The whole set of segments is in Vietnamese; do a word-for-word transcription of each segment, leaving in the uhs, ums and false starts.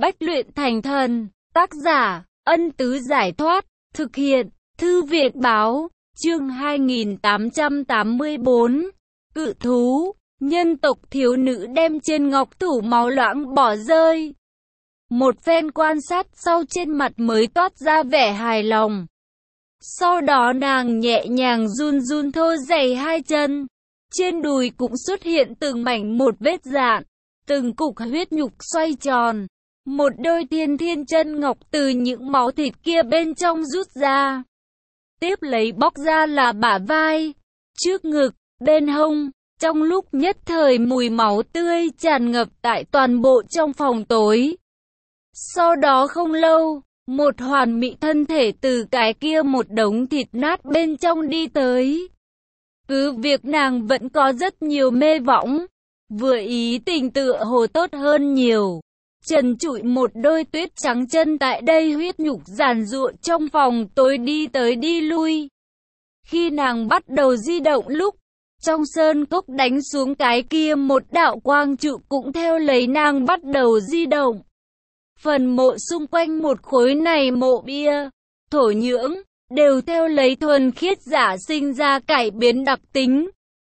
Bách luyện thành thần. Tác giả, Ân Tứ Giải Thoát. Thực hiện, Thư viện Báo. Chương hai nghìn tám trăm tám mươi bốn. Cự thú. Nhân tộc thiếu nữ đem trên ngọc thủ máu loãng bỏ rơi. Một phen quan sát sau, trên mặt mới toát ra vẻ hài lòng. Sau đó nàng nhẹ nhàng run run thô giày hai chân. Trên đùi cũng xuất hiện từng mảnh một vết dạn, từng cục huyết nhục xoay tròn. Một đôi thiên thiên chân ngọc từ những máu thịt kia bên trong rút ra. Tiếp lấy bóc ra là bả vai, trước ngực, bên hông. Trong lúc nhất thời mùi máu tươi tràn ngập tại toàn bộ trong phòng tối. Sau đó không lâu, một hoàn mỹ thân thể từ cái kia một đống thịt nát bên trong đi tới. Cứ việc nàng vẫn có rất nhiều mê võng, vừa ý tình tựa hồ tốt hơn nhiều. Trần trụi một đôi tuyết trắng chân tại đây huyết nhục giàn giụa trong phòng tối đi tới đi lui. Khi nàng bắt đầu di động lúc, trong sơn cốc đánh xuống cái kia một đạo quang trụ cũng theo lấy nàng bắt đầu di động. Phần mộ xung quanh một khối này mộ bia, thổ nhưỡng, đều theo lấy thuần khiết giả sinh ra cải biến đặc tính.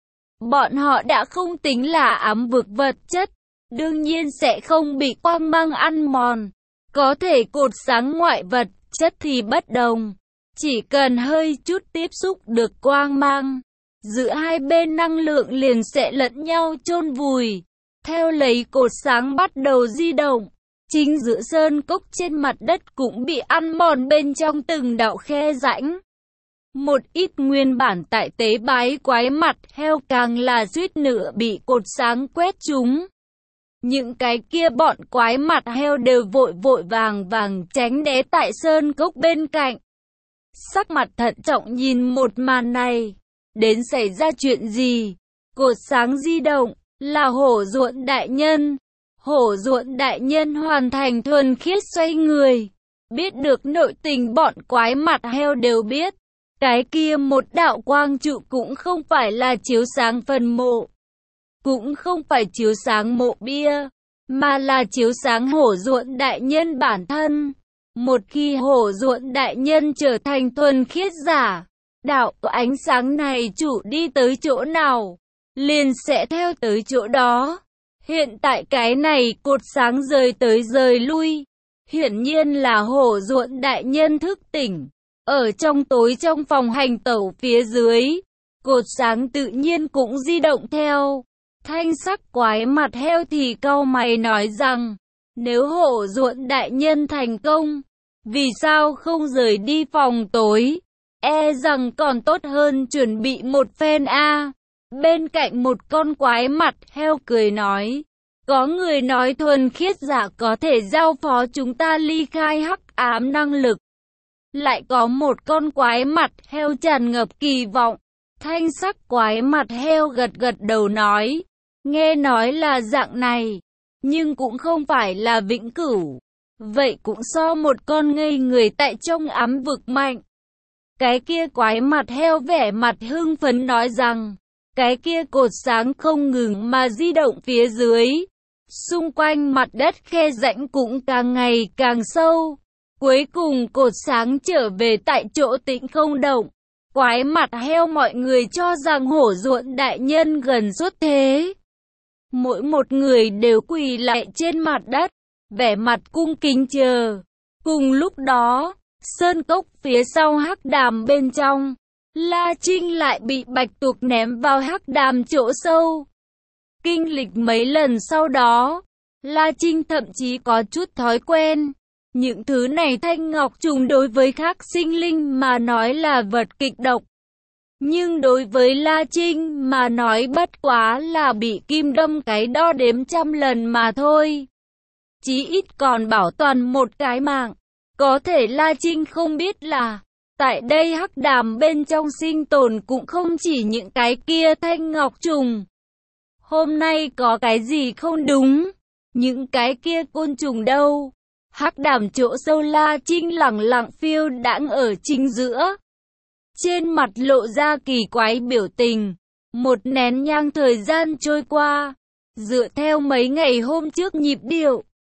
Bọn họ đã không tính là ám vực vật chất, đương nhiên sẽ không bị quang mang ăn mòn. Có thể cột sáng ngoại vật chất thì bất đồng. Chỉ cần hơi chút tiếp xúc được quang mang, giữa hai bên năng lượng liền sẽ lẫn nhau chôn vùi. Theo lấy cột sáng bắt đầu di động, chính giữa sơn cốc trên mặt đất cũng bị ăn mòn bên trong từng đạo khe rãnh. Một ít nguyên bản tại tế bái quái mặt heo càng là suýt nữa bị cột sáng quét trúng. Những cái kia bọn quái mặt heo đều vội vội vàng vàng tránh né tại sơn cốc bên cạnh. Sắc mặt thận trọng nhìn một màn này. Đến xảy ra chuyện gì? Cột sáng di động, là hổ ruộn đại nhân. Hổ ruộn đại nhân hoàn thành thuần khiết xoay người. Biết được nội tình bọn quái mặt heo đều biết. Cái kia một đạo quang trụ cũng không phải là chiếu sáng phần mộ. Cũng không phải chiếu sáng mộ bia, mà là chiếu sáng hổ ruộn đại nhân bản thân. Một khi hổ ruộn đại nhân trở thành thuần khiết giả, đạo ánh sáng này chủ đi tới chỗ nào, liền sẽ theo tới chỗ đó. Hiện tại cái này cột sáng rời tới rời lui, hiển nhiên là hổ ruộn đại nhân thức tỉnh. Ở trong tối trong phòng hành tẩu phía dưới, cột sáng tự nhiên cũng di động theo. Thanh sắc quái mặt heo thì cau mày nói rằng, nếu hổ ruộn đại nhân thành công, vì sao không rời đi phòng tối? E rằng còn tốt hơn chuẩn bị một phen a. Bên cạnh một con quái mặt heo cười nói, có người nói thuần khiết giả có thể giao phó chúng ta ly khai hắc ám năng lực. Lại có một con quái mặt heo tràn ngập kỳ vọng. Thanh sắc quái mặt heo gật gật đầu nói, nghe nói là dạng này, nhưng cũng không phải là vĩnh cửu. Vậy cũng so một con ngây người tại trong ám vực mạnh. Cái kia quái mặt heo vẻ mặt hưng phấn nói rằng, cái kia cột sáng không ngừng mà di động phía dưới. Xung quanh mặt đất khe rãnh cũng càng ngày càng sâu. Cuối cùng cột sáng trở về tại chỗ tĩnh không động. Quái mặt heo mọi người cho rằng hổ ruộn đại nhân gần xuất thế. Mỗi một người đều quỳ lại trên mặt đất, vẻ mặt cung kính chờ. Cùng lúc đó, sơn cốc phía sau hắc đàm bên trong, La Trinh lại bị bạch tuộc ném vào hắc đàm chỗ sâu. Kinh lịch mấy lần sau đó, La Trinh thậm chí có chút thói quen. Những thứ này thanh ngọc trùng đối với khác sinh linh mà nói là vật kịch độc. Nhưng đối với La Trinh mà nói bất quá là bị kim đâm cái đo đếm trăm lần mà thôi. Chí ít còn bảo toàn một cái mạng. Có thể La Trinh không biết là, tại đây hắc đàm bên trong sinh tồn cũng không chỉ những cái kia thanh ngọc trùng. Hôm nay có cái gì không đúng? Những cái kia côn trùng đâu? Hắc đàm chỗ sâu La Trinh lẳng lặng phiêu đãng ở chính giữa. Trên mặt lộ ra kỳ quái biểu tình. Một nén nhang thời gian trôi qua. Dựa theo mấy ngày hôm trước nhịp điệu,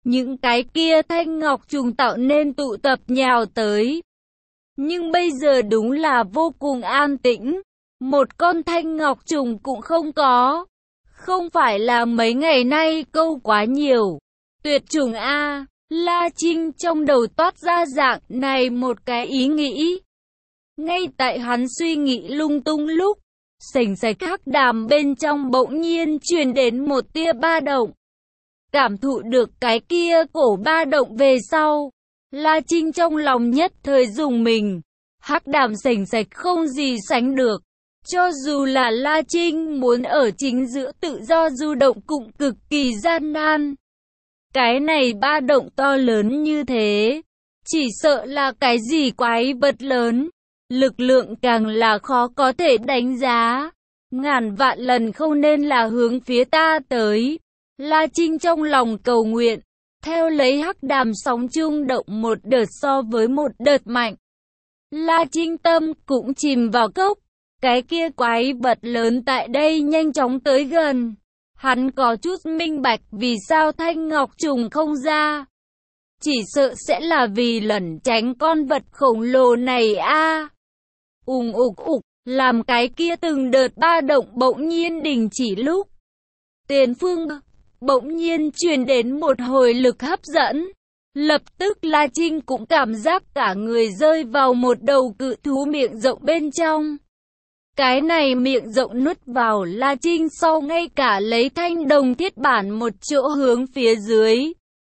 những cái kia thanh ngọc trùng tạo nên tụ tập nhào tới. Nhưng bây giờ đúng là vô cùng an tĩnh, một con thanh ngọc trùng cũng không có. Không phải là mấy ngày nay câu quá nhiều. Tuyệt chủng a, La Trinh trong đầu toát ra dạng này một cái ý nghĩ. Ngay tại hắn suy nghĩ lung tung lúc, sành sạch hắc đàm bên trong bỗng nhiên truyền đến một tia ba động. Cảm thụ được cái kia cổ ba động về sau, La Trinh trong lòng nhất thời rùng mình. Hắc đàm sành sạch không gì sánh được. Cho dù là La Trinh muốn ở chính giữa tự do du động cũng cực kỳ gian nan. Cái này ba động to lớn như thế, chỉ sợ là cái gì quái vật lớn. Lực lượng càng là khó có thể đánh giá. Ngàn vạn lần không nên là hướng phía ta tới. La Trinh trong lòng cầu nguyện, theo lấy hắc đàm sóng chung động một đợt so với một đợt mạnh. La Trinh tâm cũng chìm vào cốc. Cái kia quái vật lớn tại đây nhanh chóng tới gần. Hắn có chút minh bạch vì sao thanh ngọc trùng không ra. Chỉ sợ sẽ là vì lẩn tránh con vật khổng lồ này a. À. Ùng ục ục, làm cái kia từng đợt ba động bỗng nhiên đình chỉ lúc. Tiền phương bỗng nhiên truyền đến một hồi lực hấp dẫn. Lập tức La Trinh cũng cảm giác cả người rơi vào một đầu cự thú miệng rộng bên trong. Cái này miệng rộng nuốt vào La Trinh sau ngay cả lấy thanh đồng thiết bản một chỗ hướng phía dưới.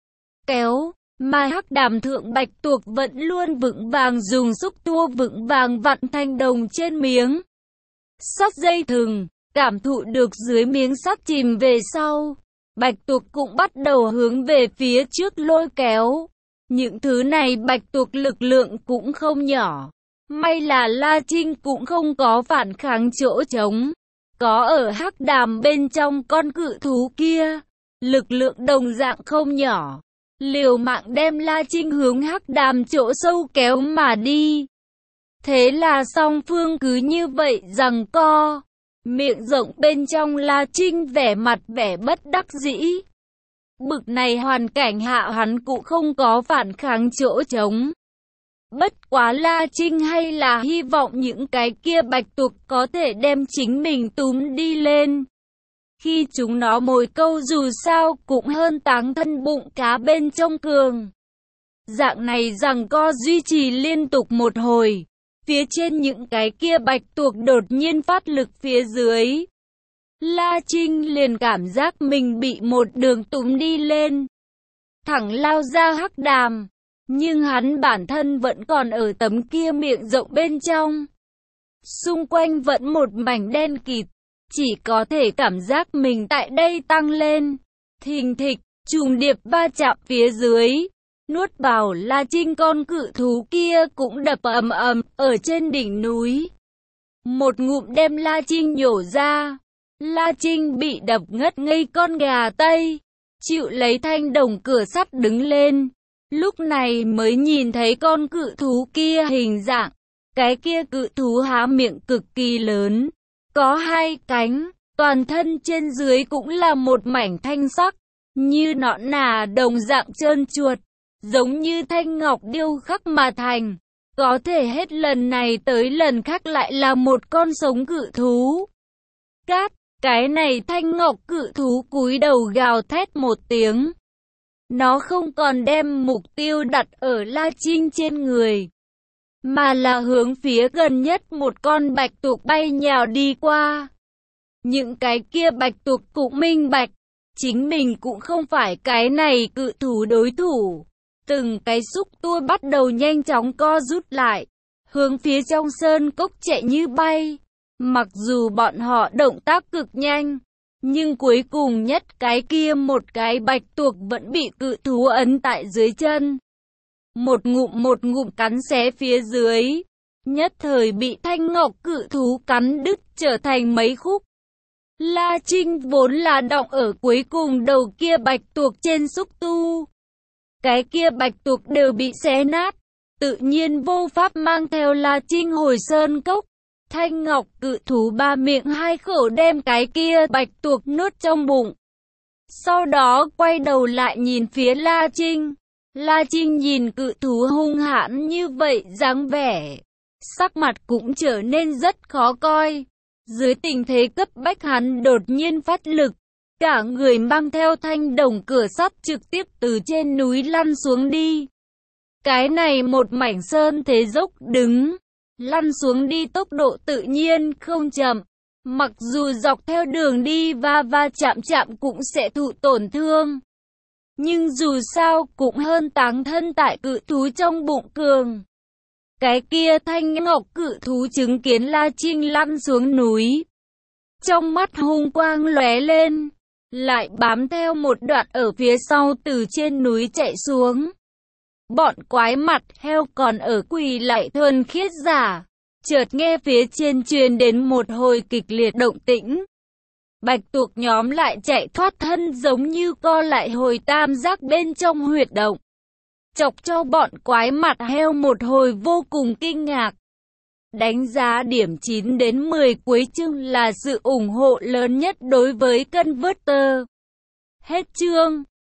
Kéo, mà hắc đàm thượng bạch tuộc vẫn luôn vững vàng dùng xúc tua vững vàng vặn thanh đồng trên miếng sắt dây thừng, cảm thụ được dưới miếng sắt chìm về sau. Bạch tuộc cũng bắt đầu hướng về phía trước lôi kéo. Những thứ này bạch tuộc lực lượng cũng không nhỏ. May là La Trinh cũng không có phản kháng chỗ trống. Có ở hắc đàm bên trong con cự thú kia, lực lượng đồng dạng không nhỏ. Liều mạng đem La Trinh hướng hắc đàm chỗ sâu kéo mà đi. Thế là song phương cứ như vậy giằng co. Miệng rộng bên trong La Trinh vẻ mặt vẻ bất đắc dĩ. Bực này hoàn cảnh hạ hắn cũng không có phản kháng chỗ trống. Bất quá La Trinh hay là hy vọng những cái kia bạch tuộc có thể đem chính mình túm đi lên. Khi chúng nó mồi câu dù sao cũng hơn táng thân bụng cá bên trong cường. Dạng này giằng co duy trì liên tục một hồi. Phía trên những cái kia bạch tuộc đột nhiên phát lực phía dưới. La Trinh liền cảm giác mình bị một đường túm đi lên. Thẳng lao ra hắc đàm. Nhưng hắn bản thân vẫn còn ở tấm kia miệng rộng bên trong. Xung quanh vẫn một mảnh đen kịt. Chỉ có thể cảm giác mình tại đây tăng lên. Thình thịch, trùng điệp ba chạm phía dưới. Nuốt vào La Trinh con cự thú kia cũng đập ầm ầm ở trên đỉnh núi. Một ngụm đem La Trinh nhổ ra. La Trinh bị đập ngất ngây con gà Tây. Chịu lấy thanh đồng cửa sắt đứng lên. Lúc này mới nhìn thấy con cự thú kia hình dạng. Cái kia cự thú há miệng cực kỳ lớn. Có hai cánh. Toàn thân trên dưới cũng là một mảnh thanh sắc. Như nõn nà đồng dạng trơn chuột. Giống như thanh ngọc điêu khắc mà thành. Có thể hết lần này tới lần khác lại là một con sống cự thú. Cát, cái này thanh ngọc cự thú cúi đầu gào thét một tiếng. Nó không còn đem mục tiêu đặt ở La Trinh trên người, mà là hướng phía gần nhất một con bạch tuộc bay nhào đi qua. Những cái kia bạch tuộc cũng minh bạch, chính mình cũng không phải cái này cự thú đối thủ. Từng cái xúc tua bắt đầu nhanh chóng co rút lại, hướng phía trong sơn cốc chạy như bay. Mặc dù bọn họ động tác cực nhanh, nhưng cuối cùng nhất cái kia một cái bạch tuộc vẫn bị cự thú ấn tại dưới chân. Một ngụm một ngụm cắn xé phía dưới, nhất thời bị thanh ngọc cự thú cắn đứt trở thành mấy khúc. La Trinh vốn là đọng ở cuối cùng đầu kia bạch tuộc trên xúc tu. Cái kia bạch tuộc đều bị xé nát, tự nhiên vô pháp mang theo La Trinh hồi sơn cốc. Thanh ngọc cự thú ba miệng hai khẩu đem cái kia bạch tuộc nuốt trong bụng. Sau đó quay đầu lại nhìn phía La Trinh. La Trinh nhìn cự thú hung hãn như vậy, dáng vẻ, sắc mặt cũng trở nên rất khó coi. Dưới tình thế cấp bách, hắn đột nhiên phát lực, cả người mang theo thanh đồng cửa sắt trực tiếp từ trên núi lăn xuống đi. Cái này một mảnh sơn thế dốc đứng, lăn xuống đi tốc độ tự nhiên không chậm. Mặc dù dọc theo đường đi va va chạm chạm cũng sẽ thụ tổn thương, nhưng dù sao cũng hơn táng thân tại cự thú trong bụng cường. Cái kia thanh ngọc cự thú chứng kiến La Trinh lăn xuống núi, trong mắt hung quang lóe lên, lại bám theo một đoạn ở phía sau từ trên núi chạy xuống. Bọn quái mặt heo còn ở quỳ lại thuần khiết giả, chợt nghe phía trên truyền đến một hồi kịch liệt động tĩnh. Bạch tuộc nhóm lại chạy thoát thân giống như co lại hồi tam giác bên trong huyệt động, chọc cho bọn quái mặt heo một hồi vô cùng kinh ngạc. Đánh giá điểm chín đến mười cuối chương là sự ủng hộ lớn nhất đối với Converter. Hết chương.